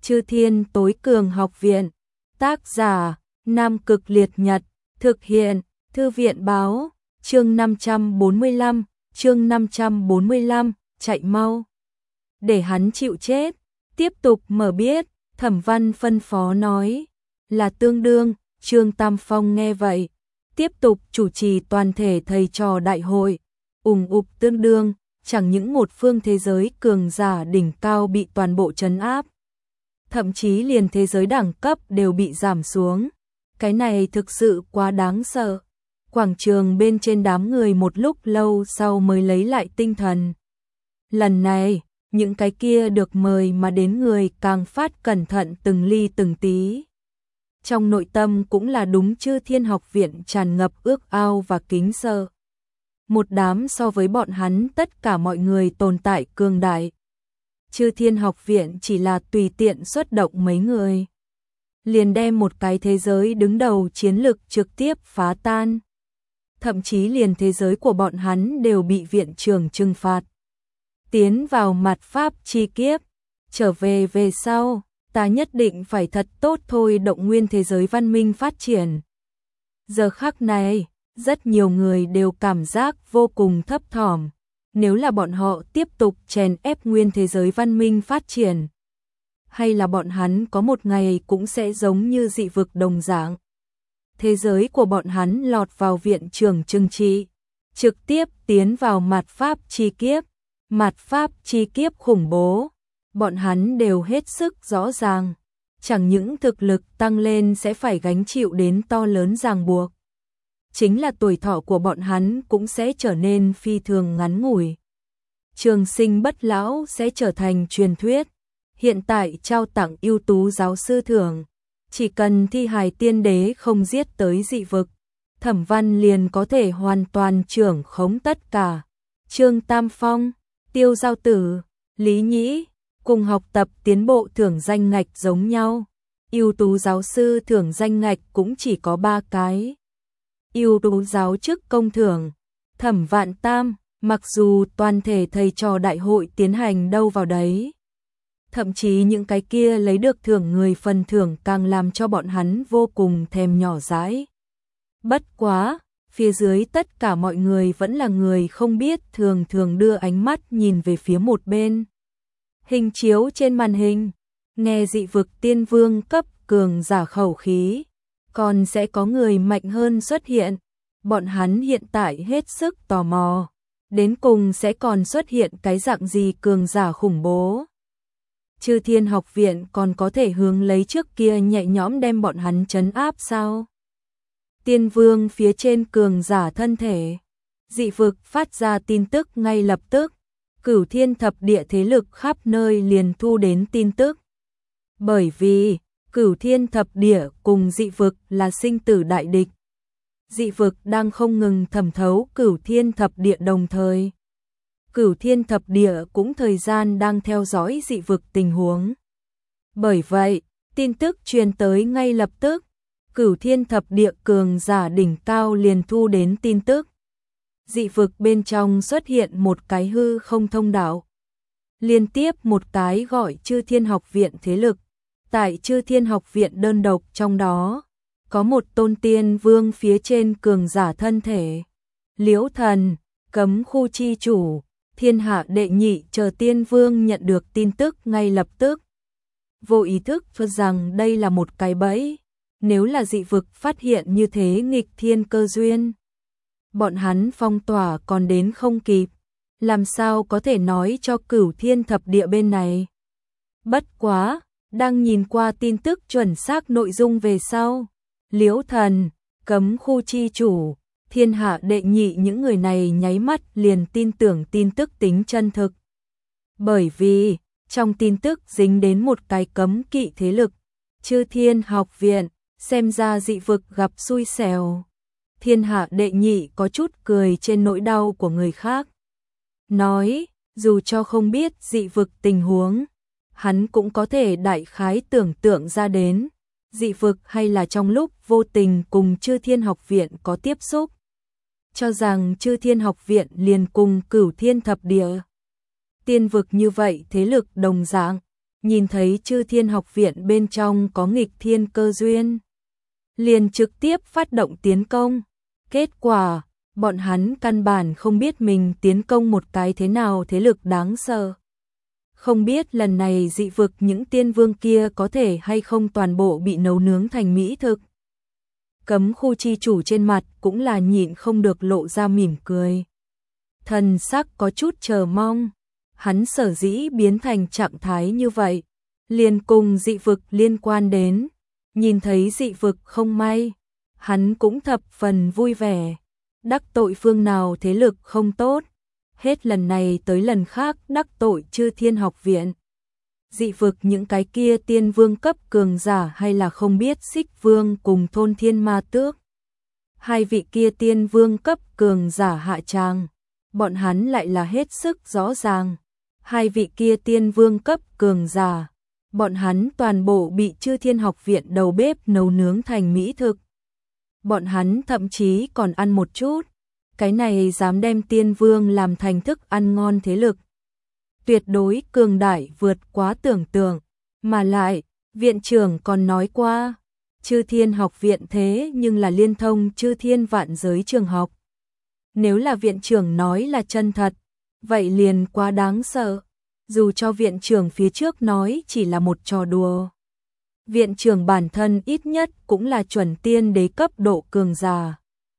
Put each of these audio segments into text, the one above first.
Chư Thiên Tối Cường Học Viện. Tác giả: Nam Cực Liệt Nhật. Thực hiện: Thư viện báo. Chương 545, chương 545, chạy mau. Để hắn chịu chết. Tiếp tục mở biết, Thẩm Văn phân phó nói. Là tương đương. Trương Tam Phong nghe vậy, tiếp tục chủ trì toàn thể thầy trò đại hội. Tương đương, chẳng những một phương thế giới cường giả đỉnh cao bị toàn bộ trấn áp, thậm chí liền thế giới đẳng cấp đều bị giảm xuống. Cái này thực sự quá đáng sợ. Quảng trường bên trên đám người một lúc lâu sau mới lấy lại tinh thần. Lần này, những cái kia được mời mà đến người càng phát cẩn thận từng ly từng tí. Trong nội tâm cũng là đúng Chư Thiên Học Viện tràn ngập ước ao và kính sợ. Một đám so với bọn hắn tất cả mọi người tồn tại cường đại. Chư Thiên Học Viện chỉ là tùy tiện xuất động mấy người, liền đem một cái thế giới đứng đầu chiến lực trực tiếp phá tan. Thậm chí liền thế giới của bọn hắn đều bị viện trưởng trừng phạt. Tiến vào mạt pháp chi kiếp, trở về sau, ta nhất định phải thật tốt thôi động nguyên thế giới văn minh phát triển. Giờ khắc này, rất nhiều người đều cảm giác vô cùng thấp thỏm. Nếu là bọn họ tiếp tục chèn ép nguyên thế giới văn minh phát triển, hay là bọn hắn có một ngày cũng sẽ giống như dị vực đồng dạng. Thế giới của bọn hắn lọt vào viện trưởng trừng trị, trực tiếp tiến vào mạt pháp chi kiếp. Mạt pháp chi kiếp khủng bố, bọn hắn đều hết sức rõ ràng. Chẳng những thực lực tăng lên sẽ phải gánh chịu đến to lớn ràng buộc, chính là tuổi thọ của bọn hắn cũng sẽ trở nên phi thường ngắn ngủi. Trường sinh bất lão sẽ trở thành truyền thuyết. Hiện tại trao tặng ưu tú giáo sư thưởng, chỉ cần thi hài tiên đế không giết tới dị vực, Thẩm Văn liền có thể hoàn toàn trưởng khống tất cả. Trương Tam Phong, Tiêu Giao Tử, Lý Nhĩ cùng học tập tiến bộ thưởng danh ngạch giống nhau. Ưu tú giáo sư thưởng danh ngạch cũng chỉ có 3 cái. Ưu tú giáo chức công thưởng, Thẩm Vạn Tam, mặc dù toàn thể thầy trò đại hội tiến hành đâu vào đấy, thậm chí những cái kia lấy được thưởng người phần thưởng càng làm cho bọn hắn vô cùng thèm nhỏ dãi. Bất quá, phía dưới tất cả mọi người vẫn là người không biết, thường thường đưa ánh mắt nhìn về phía một bên. Hình chiếu trên màn hình, nghe dị vực tiên vương cấp cường giả khẩu khí, còn sẽ có người mạnh hơn xuất hiện. Bọn hắn hiện tại hết sức tò mò, đến cùng sẽ còn xuất hiện cái dạng gì cường giả khủng bố. Chư Thiên Học Viện còn có thể hướng lấy trước kia nhẹ nhõm đem bọn hắn trấn áp sao? Tiên vương phía trên cường giả thân thể, dị vực phát ra tin tức ngay lập tức. Cửu Thiên Thập Địa thế lực khắp nơi liền thu đến tin tức. Bởi vì Cửu Thiên Thập Địa cùng dị vực là sinh tử đại địch. Dị vực đang không ngừng thẩm thấu Cửu Thiên Thập Địa, đồng thời Cửu Thiên Thập Địa cũng thời gian đang theo dõi dị vực tình huống. Bởi vậy, tin tức truyền tới ngay lập tức. Cửu Thiên Thập Địa cường giả đỉnh cao liền thu đến tin tức. Dị vực bên trong xuất hiện một cái hư không thông đạo. Liên tiếp một cái gọi Chư Thiên Học Viện thế lực. Tại Chư Thiên Học Viện đơn độc trong đó, có một tôn tiên vương phía trên cường giả thân thể. Liễu Thần, Cấm Khu Chi Chủ, Thiên Hạ Đệ Nhị chờ tiên vương nhận được tin tức ngay lập tức. Vô ý thức cho rằng đây là một cái bẫy. Nếu là dị vực phát hiện như thế nghịch thiên cơ duyên, bọn hắn phong tỏa còn đến không kịp, làm sao có thể nói cho Cửu Thiên Thập Địa bên này. Bất quá, đang nhìn qua tin tức chuẩn xác nội dung về sau, Liễu Thần, Cấm Khu Chi Chủ, Thiên Hạ Đệ Nhị những người này nháy mắt liền tin tưởng tin tức tính chân thực. Bởi vì, trong tin tức dính đến một cái cấm kỵ thế lực, Chư Thiên Học Viện, xem ra dị vực gặp xui xẻo. Thiên Hạ Đệ Nhị có chút cười trên nỗi đau của người khác. Nói, dù cho không biết dị vực tình huống, hắn cũng có thể đại khái tưởng tượng ra đến. Dị vực hay là trong lúc vô tình cùng Chư Thiên Học Viện có tiếp xúc. Cho rằng Chư Thiên Học Viện liền cùng Cửu Thiên Thập Địa. Tiên vực như vậy thế lực đồng dạng, nhìn thấy Chư Thiên Học Viện bên trong có nghịch thiên cơ duyên, liền trực tiếp phát động tiến công. Kết quả, bọn hắn căn bản không biết mình tiến công một cái thế nào thế lực đáng sợ. Không biết lần này dị vực những tiên vương kia có thể hay không toàn bộ bị nấu nướng thành mỹ thực. Cấm khu chi chủ trên mặt cũng là nhịn không được lộ ra mỉm cười. Thần sắc có chút chờ mong. Hắn sở dĩ biến thành trạng thái như vậy, liền cùng dị vực liên quan đến. Nhìn thấy dị vực không may, hắn cũng thập phần vui vẻ. Đắc tội phương nào thế lực không tốt, hết lần này tới lần khác đắc tội Chư Thiên Học Viện. Dị vực những cái kia tiên vương cấp cường giả hay là không biết Xích Vương cùng Thôn Thiên Ma Tước. Hai vị kia tiên vương cấp cường giả hạ tràng, bọn hắn lại là hết sức rõ ràng. Hai vị kia tiên vương cấp cường giả, bọn hắn toàn bộ bị Chư Thiên Học Viện đầu bếp nấu nướng thành mỹ thực. Bọn hắn thậm chí còn ăn một chút. Cái này dám đem tiên vương làm thành thức ăn ngon thế lực. Tuyệt đối cường đại vượt quá tưởng tượng. Mà lại, viện trưởng còn nói qua, Chư Thiên Học Viện thế nhưng là liên thông chư thiên vạn giới trường học. Nếu là viện trưởng nói là chân thật, vậy liền quá đáng sợ. Dù cho viện trưởng phía trước nói chỉ là một trò đùa. Viện trưởng bản thân ít nhất cũng là chuẩn tiên đế cấp độ cường giả.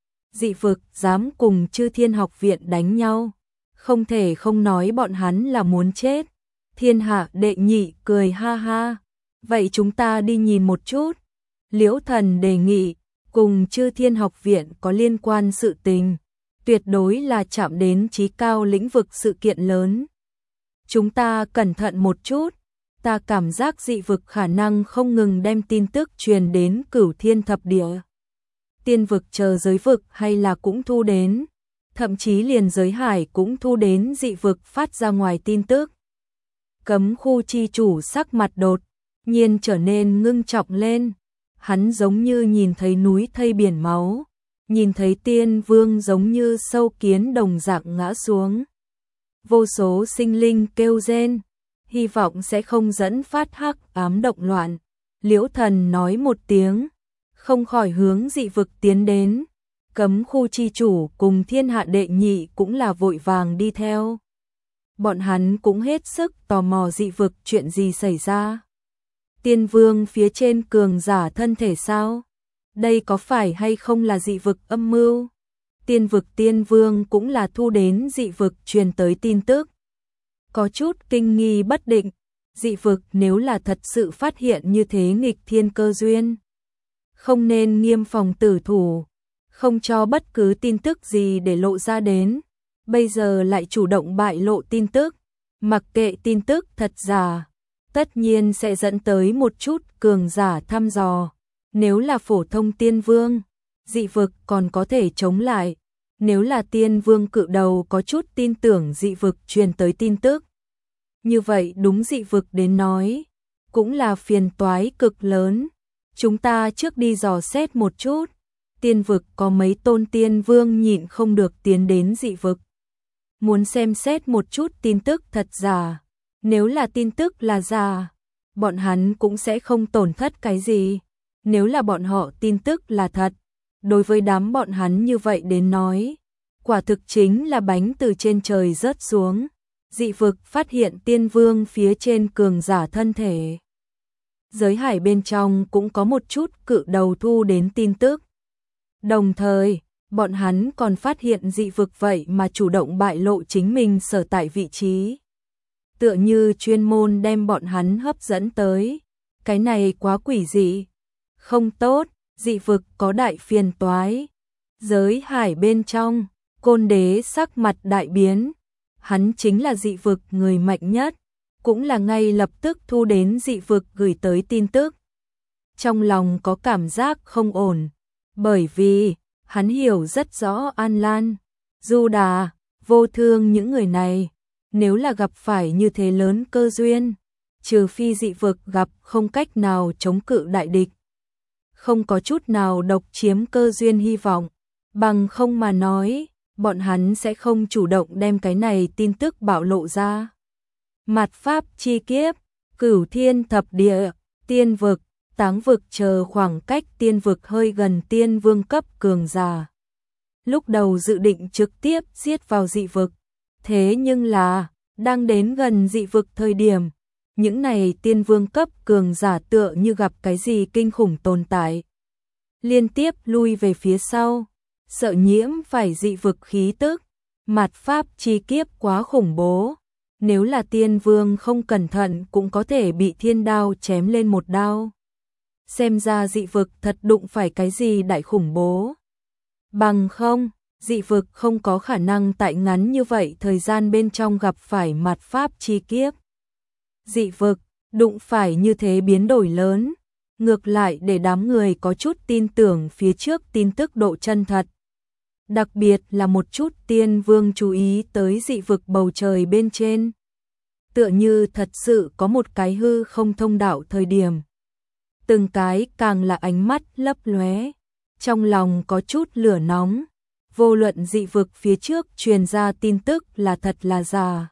Dị vực dám cùng Chư Thiên Học Viện đánh nhau, không thể không nói bọn hắn là muốn chết. Thiên Hạ đệ nhị cười ha ha, vậy chúng ta đi nhìn một chút. Liễu Thần đề nghị, cùng Chư Thiên Học Viện có liên quan sự tình, tuyệt đối là chạm đến chí cao lĩnh vực sự kiện lớn. Chúng ta cẩn thận một chút, ta cảm giác dị vực khả năng không ngừng đem tin tức truyền đến Cửu Thiên Thập Địa. Tiên vực chờ giới vực hay là cũng thu đến, thậm chí liền giới hải cũng thu đến dị vực phát ra ngoài tin tức. Cấm khu chi chủ sắc mặt đột nhiên trở nên ngưng trọng lên, hắn giống như nhìn thấy núi thây biển máu, nhìn thấy tiên vương giống như sâu kiến đồng dạng ngã xuống. Vô số sinh linh kêu rên, hy vọng sẽ không dẫn phát hắc ám động loạn. Liễu Thần nói một tiếng, không khỏi hướng dị vực tiến đến. Cấm khu chi chủ cùng Thiên Hạ đệ nhị cũng là vội vàng đi theo. Bọn hắn cũng hết sức tò mò dị vực chuyện gì xảy ra. Tiên vương phía trên cường giả thân thể sao? Đây có phải hay không là dị vực âm mưu? Tiên vực tiên vương cũng là thu đến dị vực truyền tới tin tức. Có chút kinh nghi bất định, dị vực nếu là thật sự phát hiện như thế nghịch thiên cơ duyên, không nên nghiêm phòng tử thủ, không cho bất cứ tin tức gì để lộ ra đến. Bây giờ lại chủ động bại lộ tin tức, mặc kệ tin tức thật giả, tất nhiên sẽ dẫn tới một chút cường giả thăm dò. Nếu là phổ thông tiên vương, dị vực còn có thể chống lại. Nếu là tiên vương cự đầu có chút tin tưởng dị vực truyền tới tin tức, như vậy đúng dị vực đến nói, cũng là phiền toái cực lớn. Chúng ta trước đi dò xét một chút. Tiên vực có mấy tôn tiên vương nhịn không được tiến đến dị vực, muốn xem xét một chút tin tức thật giả. Nếu là tin tức là giả, bọn hắn cũng sẽ không tổn thất cái gì. Nếu là bọn họ tin tức là thật, đối với đám bọn hắn như vậy đến nói, quả thực chính là bánh từ trên trời rớt xuống. Dị vực phát hiện tiên vương phía trên cường giả thân thể. Giới hải bên trong cũng có một chút cự đầu thu đến tin tức. Đồng thời, bọn hắn còn phát hiện dị vực vậy mà chủ động bại lộ chính mình sở tại vị trí. Tựa như chuyên môn đem bọn hắn hấp dẫn tới. Cái này quá quỷ dị. Không tốt, dị vực có đại phiền toái. Giới hải bên trong, Côn Đế sắc mặt đại biến. Hắn chính là dị vực người mạnh nhất, cũng là ngay lập tức thu đến dị vực gửi tới tin tức. Trong lòng có cảm giác không ổn, bởi vì hắn hiểu rất rõ An Lan, Du Đà, Vô Thương những người này, nếu là gặp phải như thế lớn cơ duyên, trừ phi dị vực gặp không cách nào chống cự đại địch, không có chút nào độc chiếm cơ duyên hy vọng, bằng không mà nói, bọn hắn sẽ không chủ động đem cái này tin tức bạo lộ ra. Mạt pháp chi kiếp, Cửu thiên thập địa, tiên vực, táng vực chờ khoảng cách tiên vực hơi gần tiên vương cấp cường giả. Lúc đầu dự định trực tiếp giết vào dị vực, thế nhưng là, đang đến gần dị vực thời điểm, những này tiên vương cấp cường giả tựa như gặp cái gì kinh khủng tồn tại. Liên tiếp lui về phía sau, sợ nhiễm phải dị vực khí tức, mạt pháp chi kiếp quá khủng bố. Nếu là tiên vương không cẩn thận cũng có thể bị thiên đao chém lên một đao. Xem ra dị vực thật đụng phải cái gì đại khủng bố. Bằng không, dị vực không có khả năng tại ngắn như vậy thời gian bên trong gặp phải mạt pháp chi kiếp. Dị vực, đụng phải như thế biến đổi lớn, ngược lại để đám người có chút tin tưởng phía trước tin tức độ chân thật. Đặc biệt là một chút tiên vương chú ý tới dị vực bầu trời bên trên. Tựa như thật sự có một cái hư không thông đạo thời điểm. Từng cái càng là ánh mắt lấp lóe, trong lòng có chút lửa nóng. Vô luận dị vực phía trước truyền ra tin tức là thật là giả.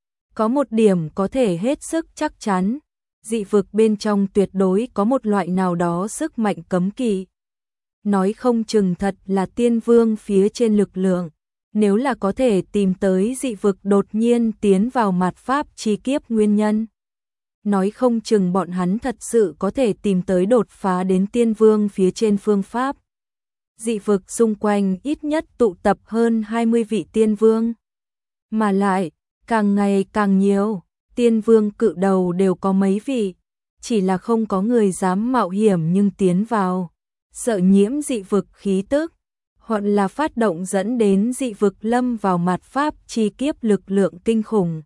Có một điểm có thể hết sức chắc chắn, dị vực bên trong tuyệt đối có một loại nào đó sức mạnh cấm kỵ. Nói không chừng thật là tiên vương phía trên lực lượng, nếu là có thể tìm tới dị vực đột nhiên tiến vào mạt pháp chi kiếp nguyên nhân. Nói không chừng bọn hắn thật sự có thể tìm tới đột phá đến tiên vương phía trên phương pháp. Dị vực xung quanh ít nhất tụ tập hơn 20 vị tiên vương. Mà lại, càng ngày càng nhiều, tiên vương cự đầu đều có mấy vị, chỉ là không có người dám mạo hiểm nhưng tiến vào, sợ nhiễm dị vực khí tức, hoặc là phát động dẫn đến dị vực lâm vào mạt pháp chi kiếp lực lượng kinh khủng.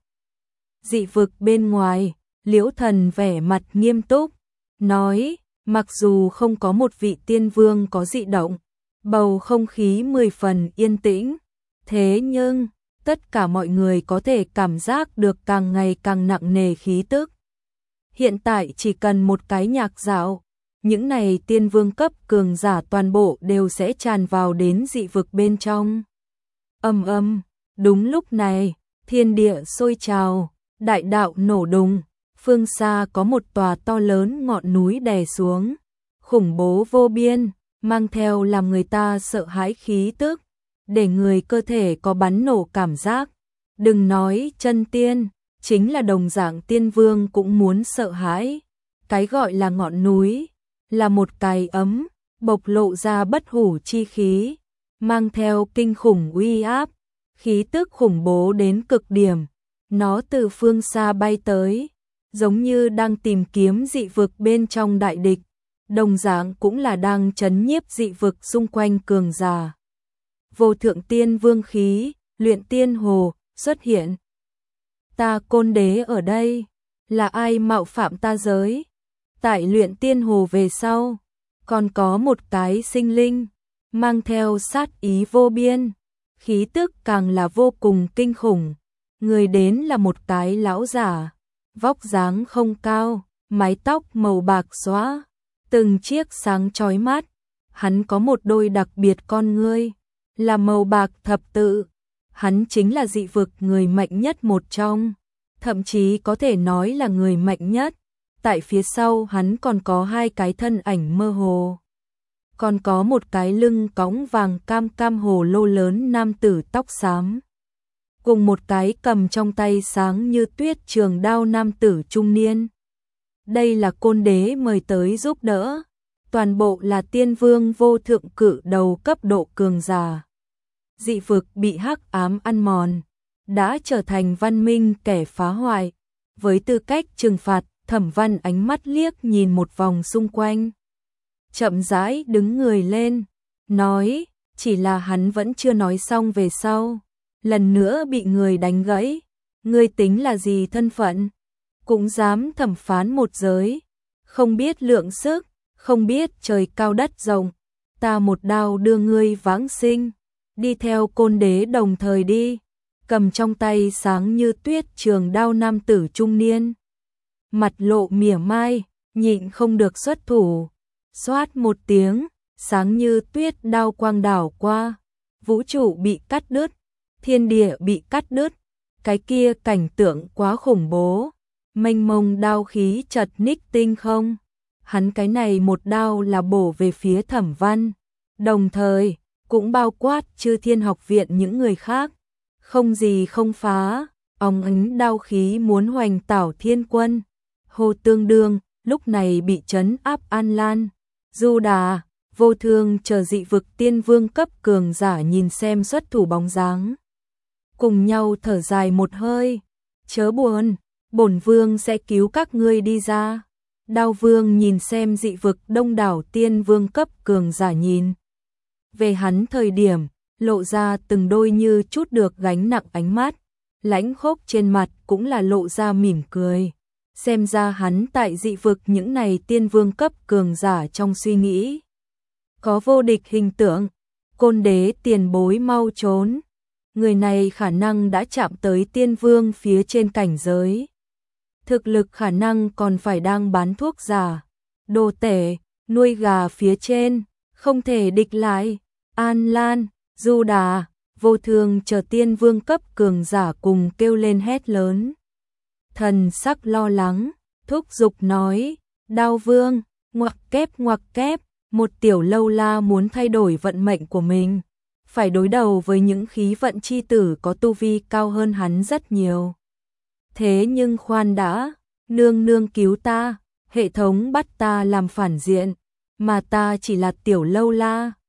Dị vực bên ngoài, Liễu Thần vẻ mặt nghiêm túc, nói, mặc dù không có một vị tiên vương có dị động, bầu không khí 10 phần yên tĩnh, thế nhưng tất cả mọi người có thể cảm giác được càng ngày càng nặng nề khí tức. Hiện tại chỉ cần một cái nhạc dạo, những này tiên vương cấp cường giả toàn bộ đều sẽ tràn vào đến dị vực bên trong. Ầm ầm, đúng lúc này, thiên địa sôi trào, đại đạo nổ đùng, phương xa có một tòa to lớn ngọn núi đè xuống, khủng bố vô biên, mang theo làm người ta sợ hãi khí tức, để người cơ thể có bắn nổ cảm giác. Đừng nói chân tiên, chính là đồng dạng tiên vương cũng muốn sợ hãi. Cái gọi là ngọn núi, là một cái ấm, bộc lộ ra bất hủ chi khí, mang theo kinh khủng uy áp, khí tức khủng bố đến cực điểm. Nó từ phương xa bay tới, giống như đang tìm kiếm dị vực bên trong đại địch, đồng dạng cũng là đang trấn nhiếp dị vực xung quanh cường giả. Vô thượng tiên vương khí, luyện tiên hồ, xuất hiện. Ta Côn Đế ở đây, là ai mạo phạm ta giới? Tại luyện tiên hồ về sau, còn có một cái sinh linh, mang theo sát ý vô biên, khí tức càng là vô cùng kinh khủng. Người đến là một cái lão giả, vóc dáng không cao, mái tóc màu bạc xóa, từng chiếc sáng chói mắt. Hắn có một đôi đặc biệt con ngươi, là màu bạc thập tự. Hắn chính là dị vực người mạnh nhất một trong, thậm chí có thể nói là người mạnh nhất. Tại phía sau hắn còn có hai cái thân ảnh mơ hồ, còn có một cái lưng cõng vàng cam cam hồ lô lớn nam tử tóc xám, cùng một cái cầm trong tay sáng như tuyết trường đao nam tử trung niên. Đây là Côn Đế mời tới giúp đỡ, toàn bộ là tiên vương vô thượng cự đầu cấp độ cường giả. Dị vực bị hắc ám ăn mòn, đã trở thành văn minh kẻ phá hoại. Với tư cách trừng phạt, Thẩm Văn ánh mắt liếc nhìn một vòng xung quanh, chậm rãi đứng người lên, nói, chỉ là hắn vẫn chưa nói xong về sau, lần nữa bị người đánh gãy. Ngươi tính là gì thân phận? Cũng dám thẩm phán một giới, không biết lượng sức, không biết trời cao đất rộng. Ta một đao đưa ngươi vãng sinh, đi theo Côn Đế đồng thời đi. Cầm trong tay sáng như tuyết trường đao nam tử trung niên, mặt lộ mỉa mai, nhịn không được xuất thủ. Xoát một tiếng, sáng như tuyết đao quang đảo qua, vũ trụ bị cắt đứt, thiên địa bị cắt đứt. Cái kia cảnh tượng quá khủng bố, mênh mông đao khí chật ních tinh không. Hắn cái này một đao là bổ về phía Thẩm Văn, đồng thời cũng bao quát Chư Thiên Học viện những người khác, không gì không phá, óng ánh đao khí muốn hoành tảo thiên quân. Hồ Tương Đương lúc này bị trấn áp An Lan, Du Đà, Vô Thương chờ dị vực tiên vương cấp cường giả nhìn xem xuất thủ bóng dáng, cùng nhau thở dài một hơi, chớ buồn, bổn vương sẽ cứu các ngươi đi ra. Đao Vương nhìn xem dị vực đông đảo tiên vương cấp cường giả nhìn về hắn thời điểm, lộ ra từng đôi như chút được gánh nặng ánh mắt, lãnh khốc trên mặt cũng là lộ ra mỉm cười. Xem ra hắn tại dị vực những này tiên vương cấp cường giả trong suy nghĩ có vô địch hình tượng. Côn Đế tiền bối mau trốn, người này khả năng đã chạm tới tiên vương phía trên cảnh giới, thực lực khả năng còn phải đang bán thuốc giả, đồ tể, nuôi gà phía trên, không thể địch lại. An Lan, Du Đà, Vô Thương chờ tiên vương cấp cường giả cùng kêu lên hét lớn. Thần sắc lo lắng, thúc giục nói, Đao Vương, ngoặc kép, một tiểu lâu la muốn thay đổi vận mệnh của mình, phải đối đầu với những khí vận chi tử có tu vi cao hơn hắn rất nhiều. Thế nhưng khoan đã, nương nương cứu ta, hệ thống bắt ta làm phản diện, mà ta chỉ là tiểu lâu la.